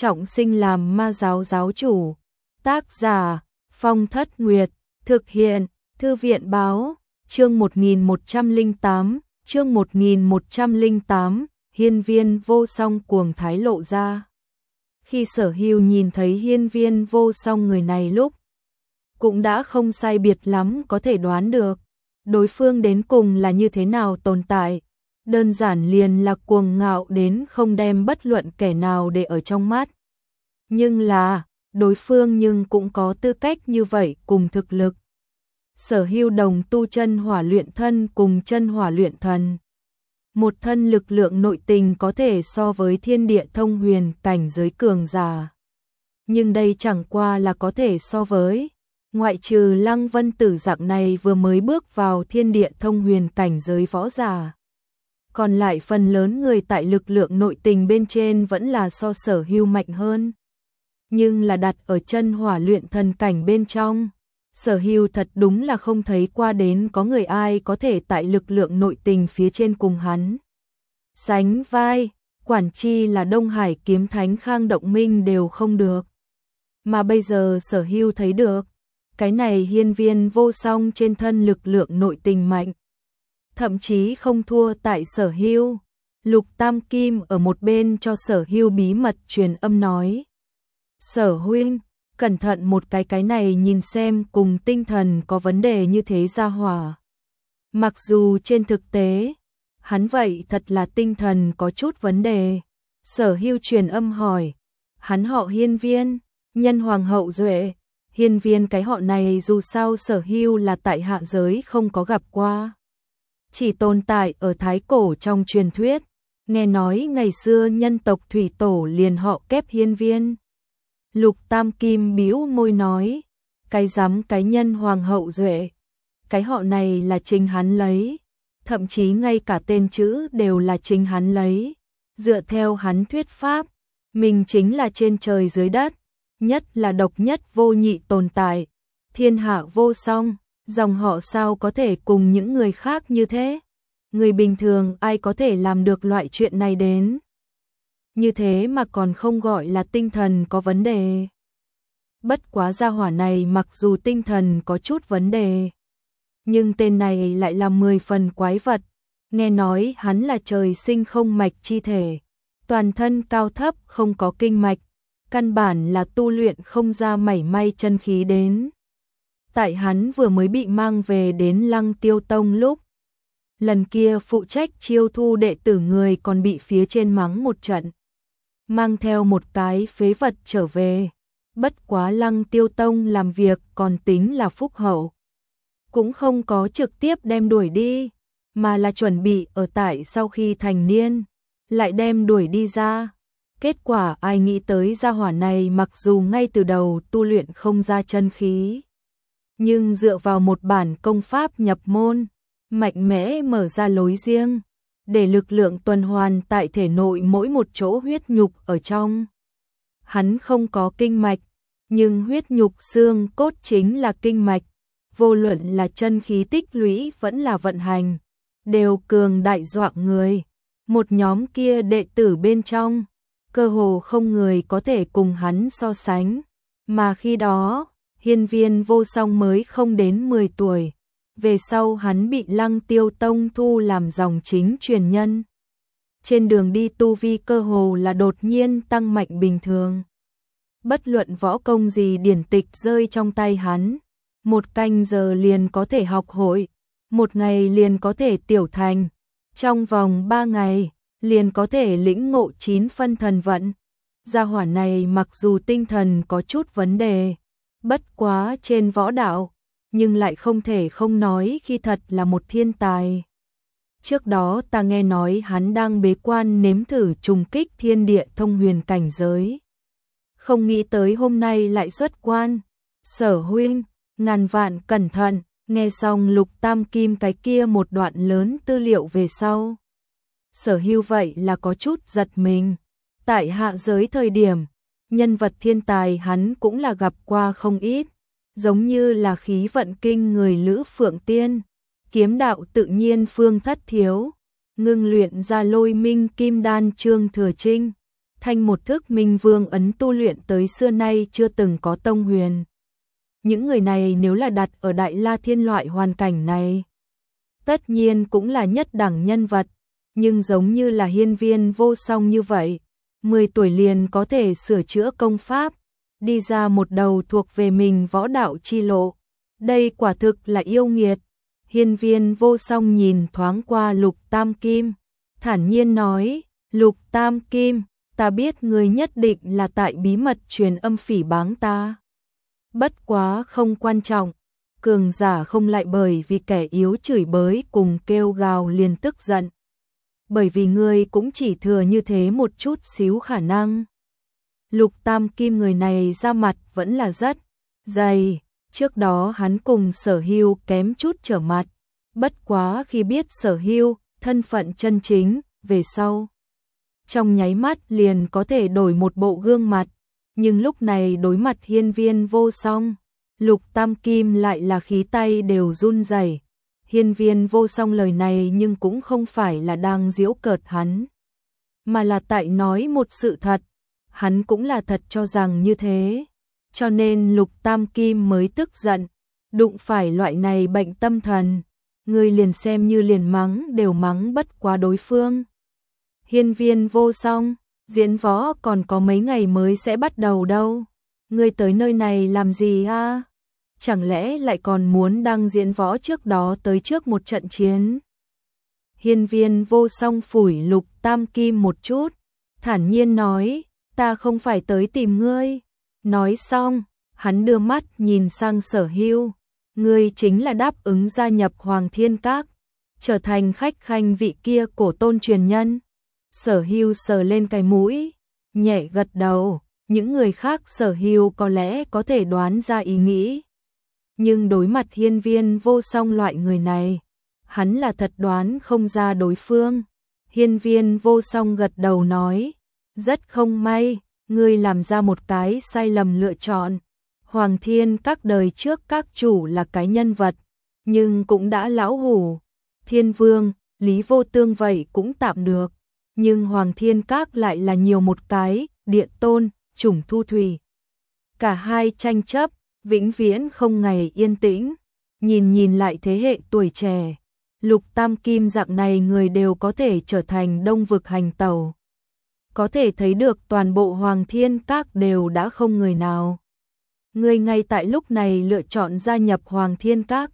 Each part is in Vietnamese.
trọng sinh làm ma giáo giáo chủ. Tác giả Phong Thất Nguyệt. Thực hiện Thư viện báo. Chương 1108. Chương 1108. Hiên Viên Vô Song cuồng thái lộ ra. Khi Sở Hưu nhìn thấy Hiên Viên Vô Song người này lúc, cũng đã không sai biệt lắm có thể đoán được đối phương đến cùng là như thế nào tồn tại. Đơn giản liền là cuồng ngạo đến không đem bất luận kẻ nào để ở trong mắt. Nhưng là, đối phương nhưng cũng có tư cách như vậy cùng thực lực. Sở Hưu đồng tu chân hỏa luyện thân cùng chân hỏa luyện thần. Một thân lực lượng nội tình có thể so với thiên địa thông huyền cảnh giới cường giả. Nhưng đây chẳng qua là có thể so với, ngoại trừ Lăng Vân Tử dạng này vừa mới bước vào thiên địa thông huyền cảnh giới võ giả. Còn lại phần lớn người tại lực lượng nội tình bên trên vẫn là so Sở Hưu mạnh hơn. Nhưng là đặt ở chân hỏa luyện thần cảnh bên trong, Sở Hưu thật đúng là không thấy qua đến có người ai có thể tại lực lượng nội tình phía trên cùng hắn sánh vai, quản chi là Đông Hải kiếm thánh Khang Động Minh đều không được. Mà bây giờ Sở Hưu thấy được, cái này Hiên Viên Vô Song trên thân lực lượng nội tình mạnh, thậm chí không thua tại Sở Hưu. Lục Tam Kim ở một bên cho Sở Hưu bí mật truyền âm nói: "Sở huynh, cẩn thận một cái này nhìn xem cùng tinh thần có vấn đề như thế ra hỏa." Mặc dù trên thực tế, hắn vậy thật là tinh thần có chút vấn đề. Sở Hưu truyền âm hỏi: "Hắn họ Hiên Viên, nhân hoàng hậu duệ." Hiên Viên cái họ này dù sao Sở Hưu là tại hạ giới không có gặp qua, chỉ tồn tại ở thái cổ trong truyền thuyết. Nghe nói ngày xưa nhân tộc thủy tổ liền họ kép Hiên Viên. Lục Tam Kim bĩu môi nói: "Cái dám cái nhân hoàng hậu duệ, cái họ này là chính hắn lấy, thậm chí ngay cả tên chữ đều là chính hắn lấy. Dựa theo hắn thuyết pháp, mình chính là trên trời dưới đất, nhất là độc nhất vô nhị tồn tại, thiên hạ vô song, dòng họ sao có thể cùng những người khác như thế? Người bình thường ai có thể làm được loại chuyện này đến? Như thế mà còn không gọi là tinh thần có vấn đề." Bất quá gia hỏa này mặc dù tinh thần có chút vấn đề, nhưng tên này lại là 10 phần quái vật. Nghe nói hắn là trời sinh không mạch chi thể, toàn thân cao thấp không có kinh mạch, căn bản là tu luyện không ra mảy may chân khí đến. Tại hắn vừa mới bị mang về đến Lăng Tiêu Tông lúc, lần kia phụ trách chiêu thu đệ tử người còn bị phía trên mắng một trận, mang theo một cái phế vật trở về. Bất quá Lăng Tiêu Tông làm việc còn tính là phúc hậu, cũng không có trực tiếp đem đuổi đi, mà là chuẩn bị ở tại sau khi thành niên lại đem đuổi đi ra. Kết quả ai nghĩ tới gia hỏa này mặc dù ngay từ đầu tu luyện không ra chân khí, nhưng dựa vào một bản công pháp nhập môn, mạnh mẽ mở ra lối riêng, để lực lượng tuần hoàn tại thể nội mỗi một chỗ huyết nhục ở trong. Hắn không có kinh mạch, nhưng huyết nhục xương cốt chính là kinh mạch, vô luận là chân khí tích lũy vẫn là vận hành, đều cường đại dọa người. Một nhóm kia đệ tử bên trong, cơ hồ không người có thể cùng hắn so sánh, mà khi đó, Hiên Viên Vô Song mới không đến 10 tuổi. Về sau hắn bị Lăng Tiêu Tông thu làm dòng chính truyền nhân. Trên đường đi tu vi cơ hồ là đột nhiên tăng mạnh bình thường. Bất luận võ công gì điển tịch rơi trong tay hắn, 1 canh giờ liền có thể học hội, 1 ngày liền có thể tiểu thành, trong vòng 3 ngày liền có thể lĩnh ngộ 9 phân thần vận. Gia hỏa này mặc dù tinh thần có chút vấn đề, bất quá trên võ đạo, nhưng lại không thể không nói khi thật là một thiên tài. Trước đó ta nghe nói hắn đang bế quan nếm thử trùng kích thiên địa thông huyền cảnh giới, không nghĩ tới hôm nay lại xuất quan. Sở huynh, ngàn vạn cẩn thận. Nghe xong Lục Tam Kim cái kia một đoạn lớn tư liệu về sau, Sở Hưu vậy là có chút giật mình. Tại hạ giới thời điểm, nhân vật thiên tài hắn cũng là gặp qua không ít, giống như là khí vận kinh người Lữ Phượng Tiên, kiếm đạo tự nhiên Phương Thất Thiếu, ngưng luyện ra Lôi Minh Kim Đan Trương Thừa Trinh, Thanh một thức Minh Vương ấn tu luyện tới xưa nay chưa từng có tông huyền. Những người này nếu là đặt ở Đại La Thiên loại hoàn cảnh này, tất nhiên cũng là nhất đẳng nhân vật, nhưng giống như là Hiên Viên Vô Song như vậy, 10 tuổi liền có thể sửa chữa công pháp, đi ra một đầu thuộc về mình võ đạo chi lộ. Đây quả thực là yêu nghiệt. Hiên Viên Vô Song nhìn thoáng qua Lục Tam Kim, thản nhiên nói, Lục Tam Kim, ta biết ngươi nhất định là tại bí mật truyền âm phỉ báng ta. Bất quá không quan trọng, cường giả không lại bởi vì kẻ yếu chửi bới cùng kêu gào liền tức giận. Bởi vì ngươi cũng chỉ thừa như thế một chút xíu khả năng. Lục Tam Kim người này ra mặt vẫn là rất dày, trước đó hắn cùng Sở Hưu kém chút trở mặt, bất quá khi biết Sở Hưu thân phận chân chính, về sau trong nháy mắt liền có thể đổi một bộ gương mặt, nhưng lúc này đối mặt Hiên Viên Vô Song, Lục Tam Kim lại là khí tay đều run rẩy. Hiên Viên Vô Song lời này nhưng cũng không phải là đang giễu cợt hắn, mà là tại nói một sự thật, hắn cũng là thật cho rằng như thế, cho nên Lục Tam Kim mới tức giận, đụng phải loại này bệnh tâm thần, người liền xem như liền mắng đều mắng bất quá đối phương. Hiên Viên Vô Song, diễn võ còn có mấy ngày mới sẽ bắt đầu đâu, ngươi tới nơi này làm gì a? Chẳng lẽ lại còn muốn đăng diễn võ trước đó tới trước một trận chiến? Hiên Viên Vô Song phủi Lục Tam Kim một chút, thản nhiên nói, ta không phải tới tìm ngươi. Nói xong, hắn đưa mắt nhìn sang Sở Hưu, ngươi chính là đáp ứng gia nhập Hoàng Thiên Các, trở thành khách khanh vị kia cổ tôn truyền nhân. Sở Hưu sờ lên cái mũi, nhẹ gật đầu, những người khác Sở Hưu có lẽ có thể đoán ra ý nghĩ. Nhưng đối mặt Hiên Viên Vô Song loại người này, hắn là thật đoán không ra đối phương. Hiên Viên Vô Song gật đầu nói, rất không may, ngươi làm ra một cái sai lầm lựa chọn. Hoàng Thiên Các đời trước các chủ là cái nhân vật, nhưng cũng đã lão hủ. Thiên Vương, Lý Vô Tương vậy cũng tạm được, nhưng Hoàng Thiên Các lại là nhiều một cái, Địa Tôn, Chủng Thu Thủy. Cả hai tranh chấp, vĩnh viễn không ngày yên tĩnh. Nhìn lại thế hệ tuổi trẻ, Lục Tam Kim dạng này người đều có thể trở thành Đông Vực hành tẩu. Có thể thấy được toàn bộ Hoàng Thiên Các đều đã không người nào. Người ngay tại lúc này lựa chọn gia nhập Hoàng Thiên Các.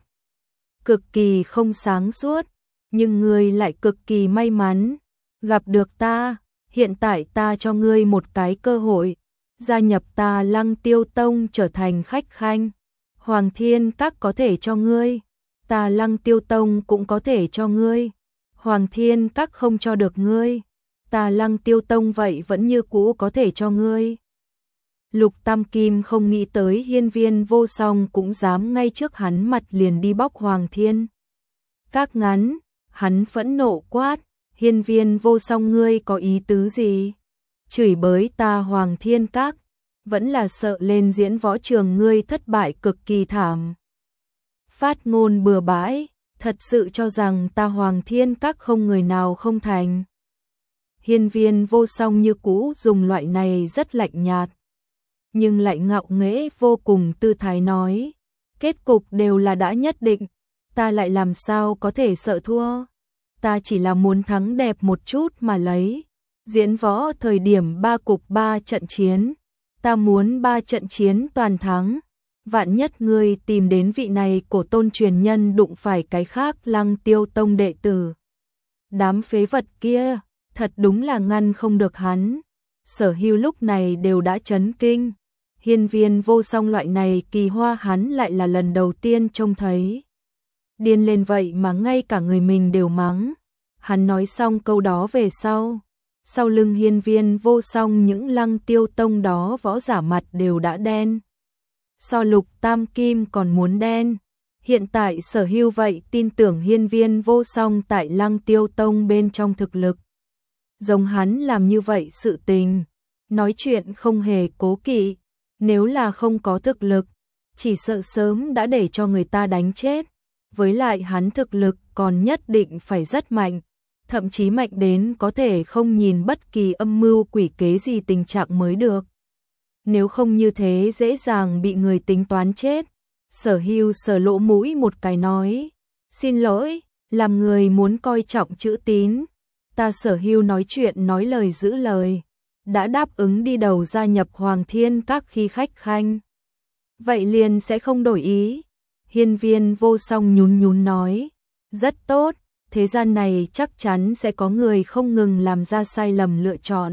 Cực kỳ không sáng suốt, nhưng người lại cực kỳ may mắn. Gặp được ta, hiện tại ta cho ngươi một cái cơ hội. Gia nhập ta Lăng Tiêu Tông trở thành khách khanh. Hoàng Thiên Các có thể cho ngươi, ta Lăng Tiêu Tông cũng có thể cho ngươi. Hoàng Thiên Các không cho được ngươi, ta Lăng Tiêu Tông vậy vẫn như cũ có thể cho ngươi. Lục Tam Kim không nghĩ tới Hiên Viên Vô Song cũng dám ngay trước hắn mặt liền đi bóc Hoàng Thiên Các ngắn, hắn phẫn nộ quát, Hiên Viên Vô Song ngươi có ý tứ gì? Chửi bới ta Hoàng Thiên Các, vẫn là sợ lên diễn võ trường ngươi thất bại cực kỳ thảm. Phát ngôn bừa bãi, thật sự cho rằng ta Hoàng Thiên Các không người nào không thành. Hiên Viên Vô Song như cũ dùng loại này rất lạnh nhạt, nhưng lại ngạo nghễ vô cùng tư thái nói, kết cục đều là đã nhất định, ta lại làm sao có thể sợ thua, ta chỉ là muốn thắng đẹp một chút mà lấy. Diễn võ thời điểm 3 cục 3 trận chiến, ta muốn 3 trận chiến toàn thắng, vạn nhất ngươi tìm đến vị này cổ tôn truyền nhân đụng phải cái khác Lăng Tiêu Tông đệ tử. Đám phế vật kia, thật đúng là ngăn không được hắn. Sở Hưu lúc này đều đã chấn kinh, Hiên Viên Vô Song loại này kỳ hoa hắn lại là lần đầu tiên trông thấy. Điên lên vậy mà ngay cả người mình đều mắng. Hắn nói xong câu đó về sau lưng Hiên Viên Vô Song những Lăng Tiêu Tông đó võ giả mặt đều đã đen. So Lục Tam Kim còn muốn đen. Hiện tại Sở Hưu vậy tin tưởng Hiên Viên Vô Song tại Lăng Tiêu Tông bên trong thực lực. Giống hắn làm như vậy sự tình, nói chuyện không hề cố kỵ, nếu là không có thực lực, chỉ sợ sớm đã để cho người ta đánh chết. Với lại hắn thực lực còn nhất định phải rất mạnh. thậm chí mạnh đến có thể không nhìn bất kỳ âm mưu quỷ kế gì tình trạng mới được. Nếu không như thế dễ dàng bị người tính toán chết. Sở Hưu sờ lỗ mũi một cái nói, xin lỗi, làm người muốn coi trọng chữ tín. Ta Sở Hưu nói chuyện nói lời giữ lời, đã đáp ứng đi đầu gia nhập Hoàng Thiên Các khi khách khanh. Vậy liền sẽ không đổi ý. Hiên Viên Vô Song nhún nhún nói, rất tốt, thế gian này chắc chắn sẽ có người không ngừng làm ra sai lầm lựa chọn.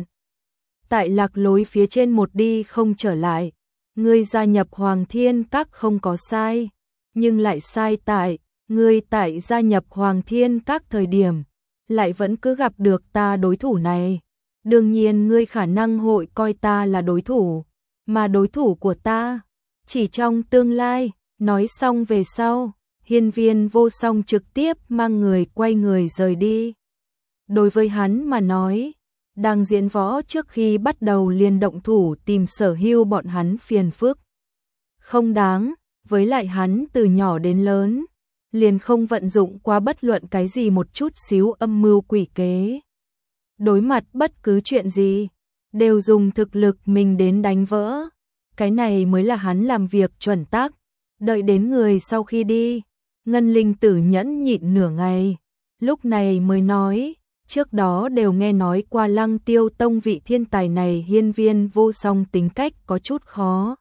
Tại lạc lối phía trên một đi không trở lại, ngươi gia nhập Hoàng Thiên Các không có sai, nhưng lại sai tại, ngươi tại gia nhập Hoàng Thiên Các thời điểm, lại vẫn cứ gặp được ta đối thủ này. Đương nhiên ngươi khả năng hội coi ta là đối thủ, mà đối thủ của ta, chỉ trong tương lai. Nói xong về sau, Hiên Viên Vô Song trực tiếp mang người quay người rời đi. Đối với hắn mà nói, đang diễn võ trước khi bắt đầu liền động thủ tìm Sở Hưu bọn hắn phiền phức. Không đáng, với lại hắn từ nhỏ đến lớn, liền không vận dụng qua bất luận cái gì một chút xíu âm mưu quỷ kế. Đối mặt bất cứ chuyện gì, đều dùng thực lực mình đến đánh vỡ. Cái này mới là hắn làm việc chuẩn tắc. Đợi đến người sau khi đi, Ngân Linh Tử nhẫn nhịn nửa ngày, lúc này mới nói, trước đó đều nghe nói qua Lăng Tiêu Tông vị thiên tài này. Hiên Viên Vô Song tính cách có chút khó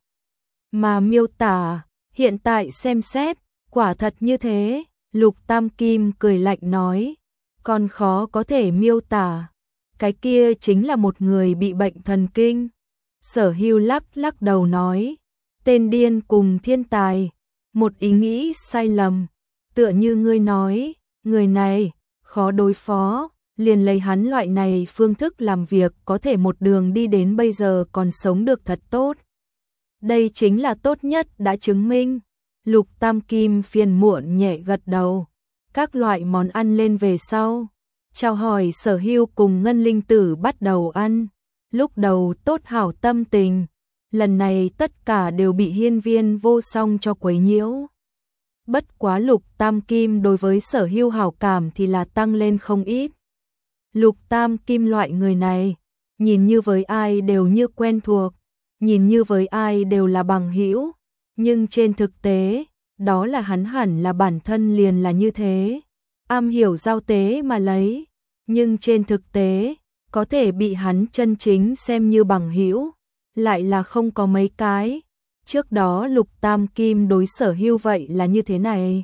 mà miêu tả, hiện tại xem xét, quả thật như thế. Lục Tam Kim cười lạnh nói, còn khó có thể miêu tả, cái kia chính là một người bị bệnh thần kinh. Sở Hưu lắc lắc đầu nói, tên điên cùng thiên tài, một ý nghĩ sai lầm, tựa như ngươi nói, người này khó đối phó, liền lấy hắn loại này phương thức làm việc có thể một đường đi đến bây giờ còn sống được thật tốt. Đây chính là tốt nhất đã chứng minh. Lục Tam Kim phiền muộn nhẹ gật đầu. Các loại món ăn lên về sau, chào hỏi Sở Hưu cùng Ngân Linh Tử bắt đầu ăn. Lúc đầu tốt hảo tâm tình, lần này tất cả đều bị Hiên Viên Vô Song cho quấy nhiễu. Bất quá Lục Tam Kim đối với Sở Hưu hảo cảm thì là tăng lên không ít. Lục Tam Kim loại người này, nhìn như với ai đều như quen thuộc, nhìn như với ai đều là bằng hữu, nhưng trên thực tế, đó là hắn hẳn là bản thân liền là như thế, am hiểu giao tế mà lấy, nhưng trên thực tế, có thể bị hắn chân chính xem như bằng hữu, lại là không có mấy cái. Trước đó Lục Tam Kim đối Sở Hưu vậy là như thế này.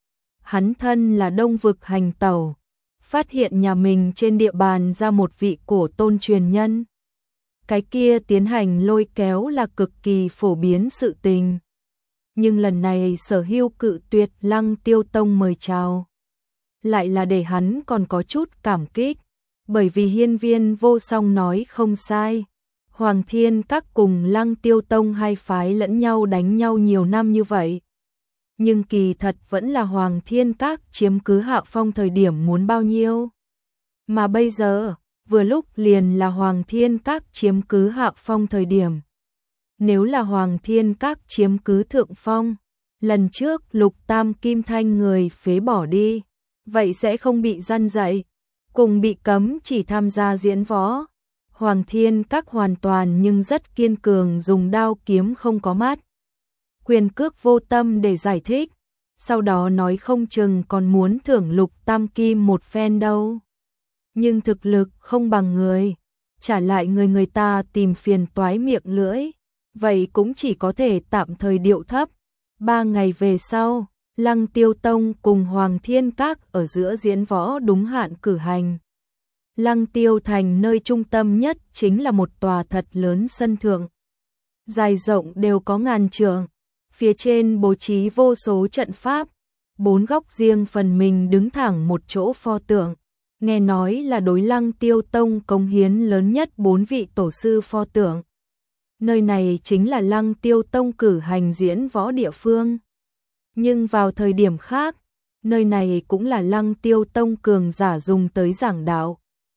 Hắn thân là Đông Vực hành tẩu, phát hiện nhà mình trên địa bàn ra một vị cổ tôn truyền nhân. Cái kia tiến hành lôi kéo là cực kỳ phổ biến sự tình. Nhưng lần này Sở Hưu cự tuyệt Lăng Tiêu Tông mời chào, lại là để hắn còn có chút cảm kích, bởi vì Hiên Viên Vô Song nói không sai. Hoàng Thiên Các cùng Lăng Tiêu Tông hai phái lẫn nhau đánh nhau nhiều năm như vậy. Nhưng kỳ thật vẫn là Hoàng Thiên Các chiếm cứ hạ phong thời điểm muốn bao nhiêu. Mà bây giờ, vừa lúc liền là Hoàng Thiên Các chiếm cứ hạ phong thời điểm. Nếu là Hoàng Thiên Các chiếm cứ thượng phong, lần trước Lục Tam Kim Thanh người phế bỏ đi, vậy sẽ không bị răn dạy, cùng bị cấm chỉ tham gia diễn võ. Hoàng Thiên Các hoàn toàn nhưng rất kiên cường dùng đao kiếm không có mắt, quyền cước vô tâm để giải thích, sau đó nói không chừng còn muốn thưởng Lục Tam Kim một phen đâu. Nhưng thực lực không bằng người, trả lại người ta tìm phiền toái miệng lưỡi, vậy cũng chỉ có thể tạm thời điệu thấp. 3 ngày về sau, Lăng Tiêu Tông cùng Hoàng Thiên Các ở giữa diễn võ đúng hạn cử hành. Lăng Tiêu Thành nơi trung tâm nhất chính là một tòa thật lớn sân thượng. Dài rộng đều có ngàn trượng, phía trên bố trí vô số trận pháp, 4 góc riêng phần mình đứng thẳng một chỗ pho tượng. Nghe nói là đối Lăng Tiêu Tông cống hiến lớn nhất 4 vị tổ sư pho tượng. Nơi này chính là Lăng Tiêu Tông cử hành diễn võ địa phương. Nhưng vào thời điểm khác, nơi này cũng là Lăng Tiêu Tông cường giả dùng tới giảng đạo.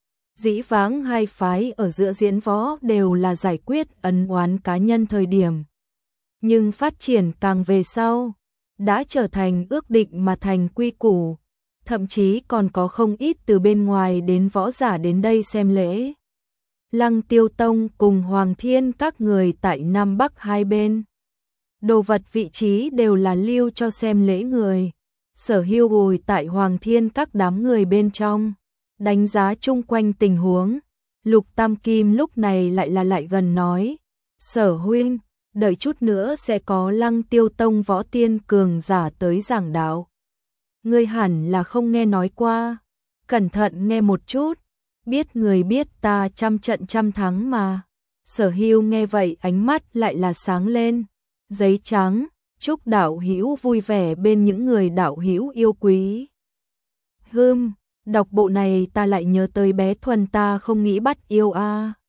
Dĩ vãng hai phái ở giữa diễn võ đều là giải quyết ân oán cá nhân thời điểm. Nhưng phát triển càng về sau, đã trở thành ước định mà thành quy củ. thậm chí còn có không ít từ bên ngoài đến võ giả đến đây xem lễ. Lăng Tiêu Tông cùng Hoàng Thiên các người tại Nam Bắc hai bên. Đồ vật vị trí đều là lưu cho xem lễ người. Sở Hưu ngồi tại Hoàng Thiên các đám người bên trong, đánh giá chung quanh tình huống. Lục Tam Kim lúc này lại gần nói, Sở huynh, đợi chút nữa sẽ có Lăng Tiêu Tông võ tiên cường giả tới giảng đạo. Ngươi hẳn là không nghe nói qua, cẩn thận nghe một chút, biết người biết ta trăm trận trăm thắng mà. Sở Hưu nghe vậy ánh mắt lại là sáng lên, giấy trắng, chúc đạo hữu vui vẻ bên những người đạo hữu yêu quý. Đọc bộ này ta lại nhớ tới bé Thuần ta không nghĩ bắt yêu a.